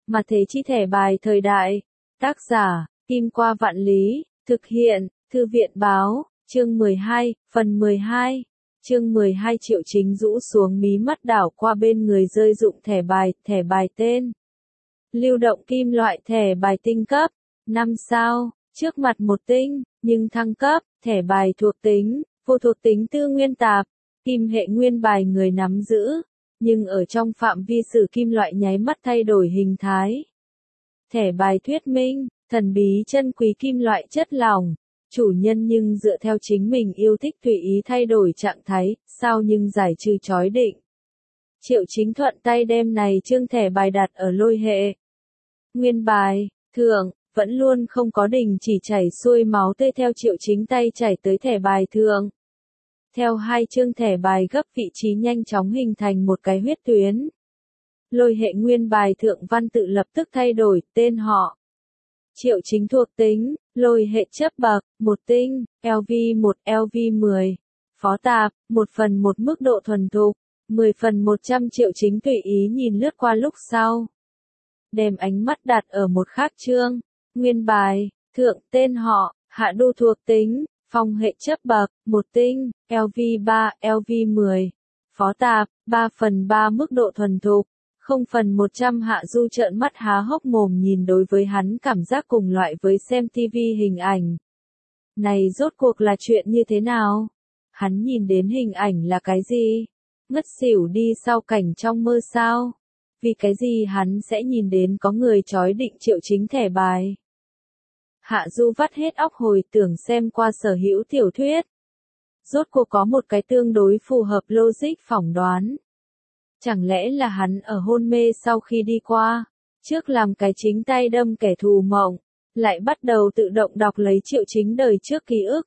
Mà thế chi thẻ bài thời đại. Tác giả, Kim Qua Vạn Lý, thực hiện, Thư viện Báo, chương 12, phần 12. Chương 12 Triệu Chính rũ xuống mí mắt đảo qua bên người rơi dụng thẻ bài tên. Lưu động kim loại thẻ bài tinh cấp, 5 sao, trước mặt một tinh, nhưng thăng cấp, thẻ bài thuộc tính, vô thuộc tính tư nguyên tạp, kim hệ nguyên bài người nắm giữ, nhưng ở trong phạm vi sử kim loại nháy mắt thay đổi hình thái. Thẻ bài thuyết minh, thần bí chân quý kim loại chất lỏng, chủ nhân nhưng dựa theo chính mình yêu thích tùy ý thay đổi trạng thái, sao nhưng giải trừ chói định. Triệu Chính thuận tay đem này chương thẻ bài đặt ở lôi hệ. Nguyên bài, thượng, vẫn luôn không có đình chỉ chảy xuôi máu tươi theo Triệu Chính tay chảy tới thẻ bài thượng. Theo hai chương thẻ bài gấp vị trí nhanh chóng hình thành một cái huyết tuyến. Lôi hệ nguyên bài thượng văn tự lập tức thay đổi, tên họ. Triệu Chính thuộc tính, lôi hệ chấp bậc, 1 tinh, LV1, LV10. Phó tạp, 1/1 mức độ thuần thục, 10/100 Triệu Chính tùy ý nhìn lướt qua lúc sau. Đem ánh mắt đặt ở một khác chương. Nguyên bài, thượng, tên họ, hạ đô thuộc tính, phong hệ chấp bậc, 1 tinh, LV3, LV10. Phó tạp, 3/3 mức độ thuần thục. 0/100 Hạ Du trợn mắt há hốc mồm nhìn đối với hắn cảm giác cùng loại với xem TV hình ảnh. Này rốt cuộc là chuyện như thế nào? Hắn nhìn đến hình ảnh là cái gì? Ngất xỉu đi sau cảnh trong mơ sao? Vì cái gì hắn sẽ nhìn đến có người chói định Triệu Chính thẻ bài? Hạ Du vắt hết óc hồi tưởng xem qua sở hữu tiểu thuyết. Rốt cuộc có một cái tương đối phù hợp logic phỏng đoán. Chẳng lẽ là hắn ở hôn mê sau khi đi qua, trước làm cái chính tay đâm kẻ thù mộng, lại bắt đầu tự động đọc lấy Triệu Chính đời trước ký ức.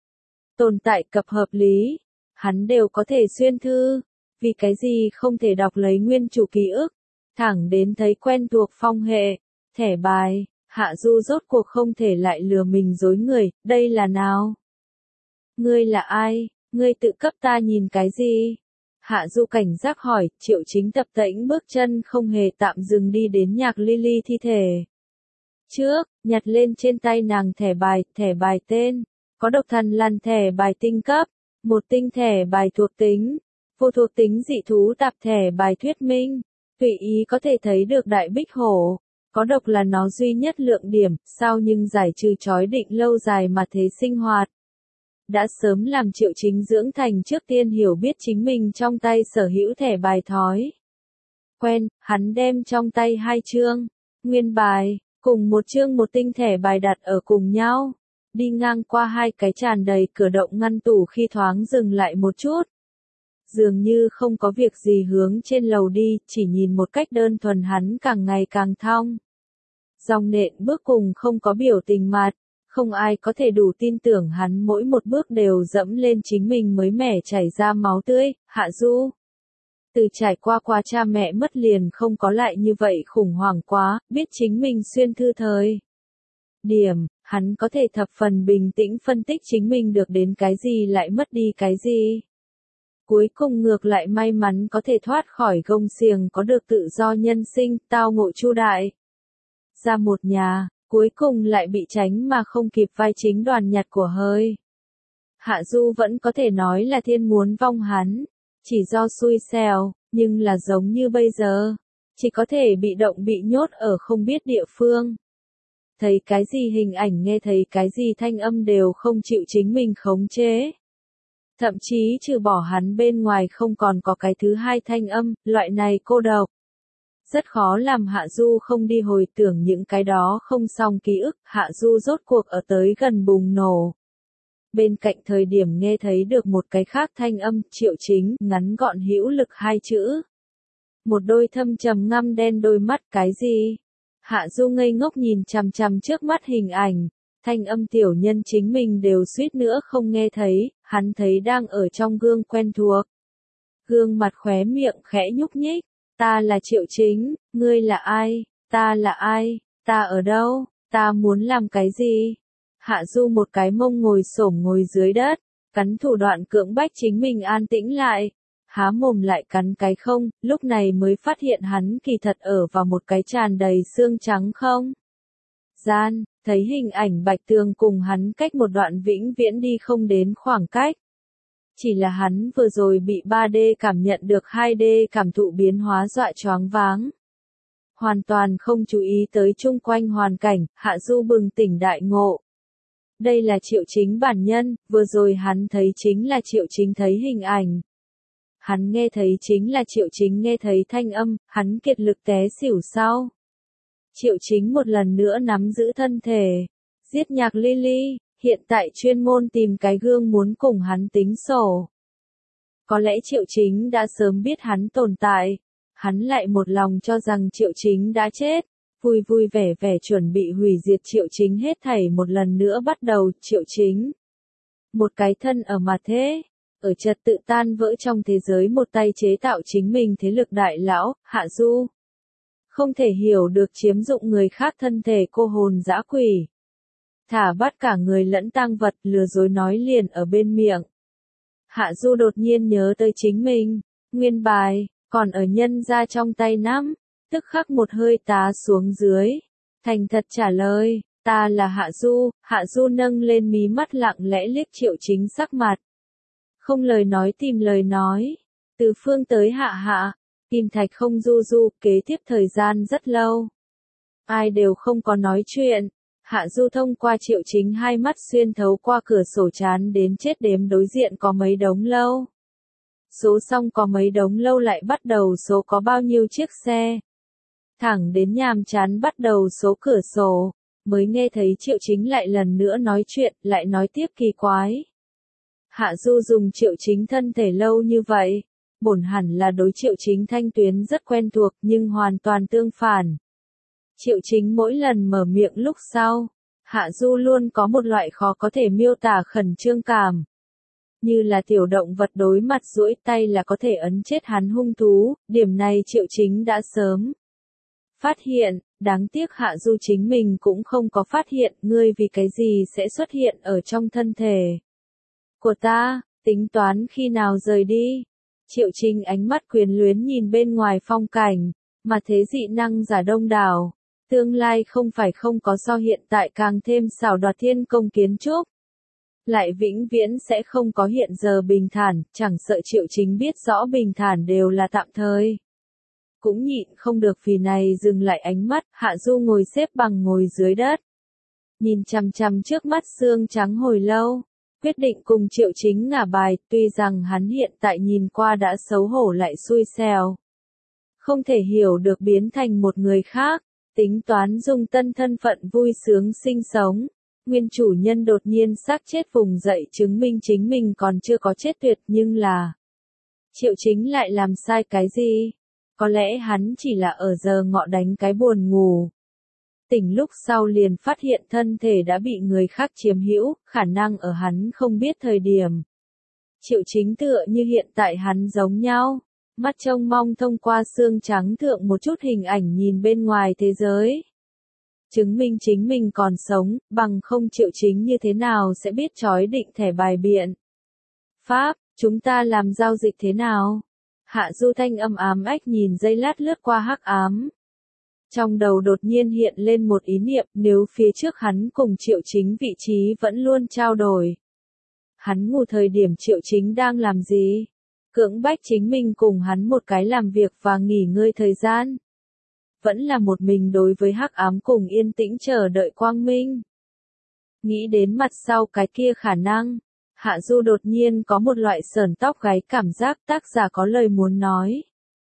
Tồn tại cập hợp lý, hắn đều có thể xuyên thư, vì cái gì không thể đọc lấy nguyên chủ ký ức, thẳng đến thấy quen thuộc phong hệ, thẻ bài, Hạ Du rốt cuộc không thể lại lừa mình dối người, đây là nào? Ngươi là ai, ngươi tự cấp ta nhìn cái gì? Hạ Du cảnh giác hỏi, Triệu Chính tập tễnh bước chân không hề tạm dừng đi đến Nhạc Lily thi thể. Trước, nhặt lên trên tay nàng thẻ bài tên, có độc thần lằn thẻ bài tinh cấp, 1 tinh thẻ bài thuộc tính, vô thuộc tính dị thú tạp thẻ bài thuyết minh, tùy ý có thể thấy được đại bích hổ, có độc là nó duy nhất lượng điểm, sao nhưng giải trừ chói định lâu dài mà thế sinh hoạt. Đã sớm làm Triệu Chính dưỡng thành trước tiên hiểu biết chính mình trong tay sở hữu thẻ bài thói. Quen, hắn đem trong tay 2 chương, nguyên bài, cùng một chương 1 tinh thẻ bài đặt ở cùng nhau. Đi ngang qua 2 cái tràn đầy cửa động ngăn tủ khi thoáng dừng lại một chút. Dường như không có việc gì hướng trên lầu đi, chỉ nhìn một cách đơn thuần hắn càng ngày càng thong. Dòng nện bước cùng không có biểu tình mặt. Không ai có thể đủ tin tưởng hắn mỗi một bước đều dẫm lên chính mình mới mẻ chảy ra máu tươi. Hạ Du từ trải qua cha mẹ mất liền không có lại như vậy khủng hoảng quá, biết chính mình xuyên thư thời điểm, hắn có thể thập phần bình tĩnh phân tích chính mình được đến cái gì lại mất đi cái gì. Cuối cùng ngược lại may mắn có thể thoát khỏi gông xiềng có được tự do nhân sinh, tao ngộ chu đại. Ra một nhà. Cuối cùng lại bị tránh mà không kịp vai chính đoàn nhặt của hơi. Hạ Du vẫn có thể nói là thiên muốn vong hắn, chỉ do xui xẻo, nhưng là giống như bây giờ, chỉ có thể bị động bị nhốt ở không biết địa phương. Thấy cái gì hình ảnh nghe thấy cái gì thanh âm đều không chịu chính mình khống chế. Thậm chí trừ bỏ hắn bên ngoài không còn có cái thứ hai thanh âm, loại này cô độc. Rất khó làm Hạ Du không đi hồi tưởng những cái đó không xong ký ức, Hạ Du rốt cuộc ở tới gần bùng nổ. Bên cạnh thời điểm nghe thấy được một cái khác thanh âm, Triệu Chính, ngắn gọn hữu lực 2 chữ. Một đôi thâm trầm ngăm đen đôi mắt cái gì? Hạ Du ngây ngốc nhìn chằm chằm trước mắt hình ảnh, thanh âm tiểu nhân chính mình đều suýt nữa không nghe thấy, hắn thấy đang ở trong gương quen thuộc. Gương mặt khóe miệng khẽ nhúc nhích. Ta là Triệu Chính, ngươi là ai, ta là ai, ta ở đâu, ta muốn làm cái gì? Hạ Du một cái mông ngồi xổm ngồi dưới đất, cắn thủ đoạn cưỡng bách chính mình an tĩnh lại. há mồm lại cắn cái không, lúc này mới phát hiện hắn kỳ thật ở vào một cái tràn đầy xương trắng không gian, thấy hình ảnh Bạch Tường cùng hắn cách một đoạn vĩnh viễn đi không đến khoảng cách. Chỉ là hắn vừa rồi bị 3D cảm nhận được 2D cảm thụ biến hóa dọa choáng váng. Hoàn toàn không chú ý tới chung quanh hoàn cảnh, Hạ Du bừng tỉnh đại ngộ. Đây là Triệu Chính bản nhân, vừa rồi hắn thấy chính là Triệu Chính thấy hình ảnh. Hắn nghe thấy chính là Triệu Chính nghe thấy thanh âm, hắn kiệt lực té xỉu sau. Triệu Chính một lần nữa nắm giữ thân thể. Giết Nhạc Lily, hiện tại chuyên môn tìm cái gương muốn cùng hắn tính sổ. Có lẽ Triệu Chính đã sớm biết hắn tồn tại. Hắn lại một lòng cho rằng Triệu Chính đã chết. Vui vui vẻ vẻ chuẩn bị hủy diệt Triệu Chính hết thảy một lần nữa bắt đầu. Triệu Chính. Một cái thân ở mặt thế. Ở trật tự tan vỡ trong thế giới một tay chế tạo chính mình thế lực đại lão, Hạ Du. Không thể hiểu được chiếm dụng người khác thân thể cô hồn dã quỷ. Thả bắt cả người lẫn tang vật lừa dối nói liền ở bên miệng. Hạ Du đột nhiên nhớ tới chính mình, nguyên bài, còn ở nhân ra trong tay nắm, tức khắc một hơi tá xuống dưới. Thành thật trả lời, ta là Hạ Du nâng lên mí mắt lặng lẽ liếc Triệu Chính sắc mặt. Không lời nói tìm lời nói, từ phương tới hạ, Kim Thạch không du kế tiếp thời gian rất lâu. Ai đều không có nói chuyện. Hạ Du thông qua Triệu Chính hai mắt xuyên thấu qua cửa sổ chán đến chết đếm đối diện có mấy đống lâu. Số xong có mấy đống lâu lại bắt đầu số có bao nhiêu chiếc xe. Thẳng đến nhàm chán bắt đầu số cửa sổ, mới nghe thấy Triệu Chính lại lần nữa nói chuyện, lại nói tiếp kỳ quái. Hạ Du dùng Triệu Chính thân thể lâu như vậy, bổn hẳn là đối Triệu Chính thanh tuyến rất quen thuộc nhưng hoàn toàn tương phản. Triệu Chính mỗi lần mở miệng lúc sau, Hạ Du luôn có một loại khó có thể miêu tả khẩn trương cảm. Như là tiểu động vật đối mặt duỗi tay là có thể ấn chết hắn hung thú, điểm này Triệu Chính đã sớm phát hiện, đáng tiếc Hạ Du chính mình cũng không có phát hiện ngươi vì cái gì sẽ xuất hiện ở trong thân thể của ta, tính toán khi nào rời đi. Triệu Chính ánh mắt quyền luyến nhìn bên ngoài phong cảnh, mà thế dị năng giả đông đảo. Tương lai không phải không có so hiện tại càng thêm xảo đoạt thiên công kiến trúc. Lại vĩnh viễn sẽ không có hiện giờ bình thản, chẳng sợ Triệu Chính biết rõ bình thản đều là tạm thời. Cũng nhịn không được vì này dừng lại ánh mắt, Hạ Du ngồi xếp bằng ngồi dưới đất. Nhìn chằm chằm trước mắt xương trắng hồi lâu, quyết định cùng Triệu Chính ngả bài, tuy rằng hắn hiện tại nhìn qua đã xấu hổ lại xui xẻo. Không thể hiểu được biến thành một người khác. Tính toán dùng tân thân phận vui sướng sinh sống. Nguyên chủ nhân đột nhiên xác chết vùng dậy chứng minh chính mình còn chưa có chết tuyệt nhưng là Triệu Chính lại làm sai cái gì? Có lẽ hắn chỉ là ở giờ ngọ đánh cái buồn ngủ. Tỉnh lúc sau liền phát hiện thân thể đã bị người khác chiếm hữu, khả năng ở hắn không biết thời điểm. Triệu Chính tựa như hiện tại hắn giống nhau. Mắt trông mong thông qua xương trắng thượng một chút hình ảnh nhìn bên ngoài thế giới. Chứng minh chính mình còn sống, bằng không Triệu Chính như thế nào sẽ biết chói định thẻ bài biện. Pháp, chúng ta làm giao dịch thế nào? Hạ Du thanh âm ám ách nhìn giây lát lướt qua hắc ám. Trong đầu đột nhiên hiện lên một ý niệm nếu phía trước hắn cùng Triệu Chính vị trí vẫn luôn trao đổi. Hắn ngủ thời điểm Triệu Chính đang làm gì? Cưỡng bách chính mình cùng hắn một cái làm việc và nghỉ ngơi thời gian. Vẫn là một mình đối với hắc ám cùng yên tĩnh chờ đợi quang minh. Nghĩ đến mặt sau cái kia khả năng, Hạ Du đột nhiên có một loại sởn tóc gáy cảm giác tác giả có lời muốn nói.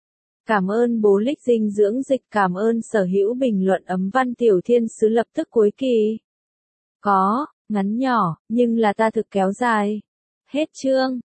Cảm ơn bố Lích dinh dưỡng dịch, cảm ơn sở hữu bình luận ấm văn tiểu thiên sứ lập tức cuối kỳ. Có, ngắn nhỏ, nhưng là ta thực kéo dài. Hết chương.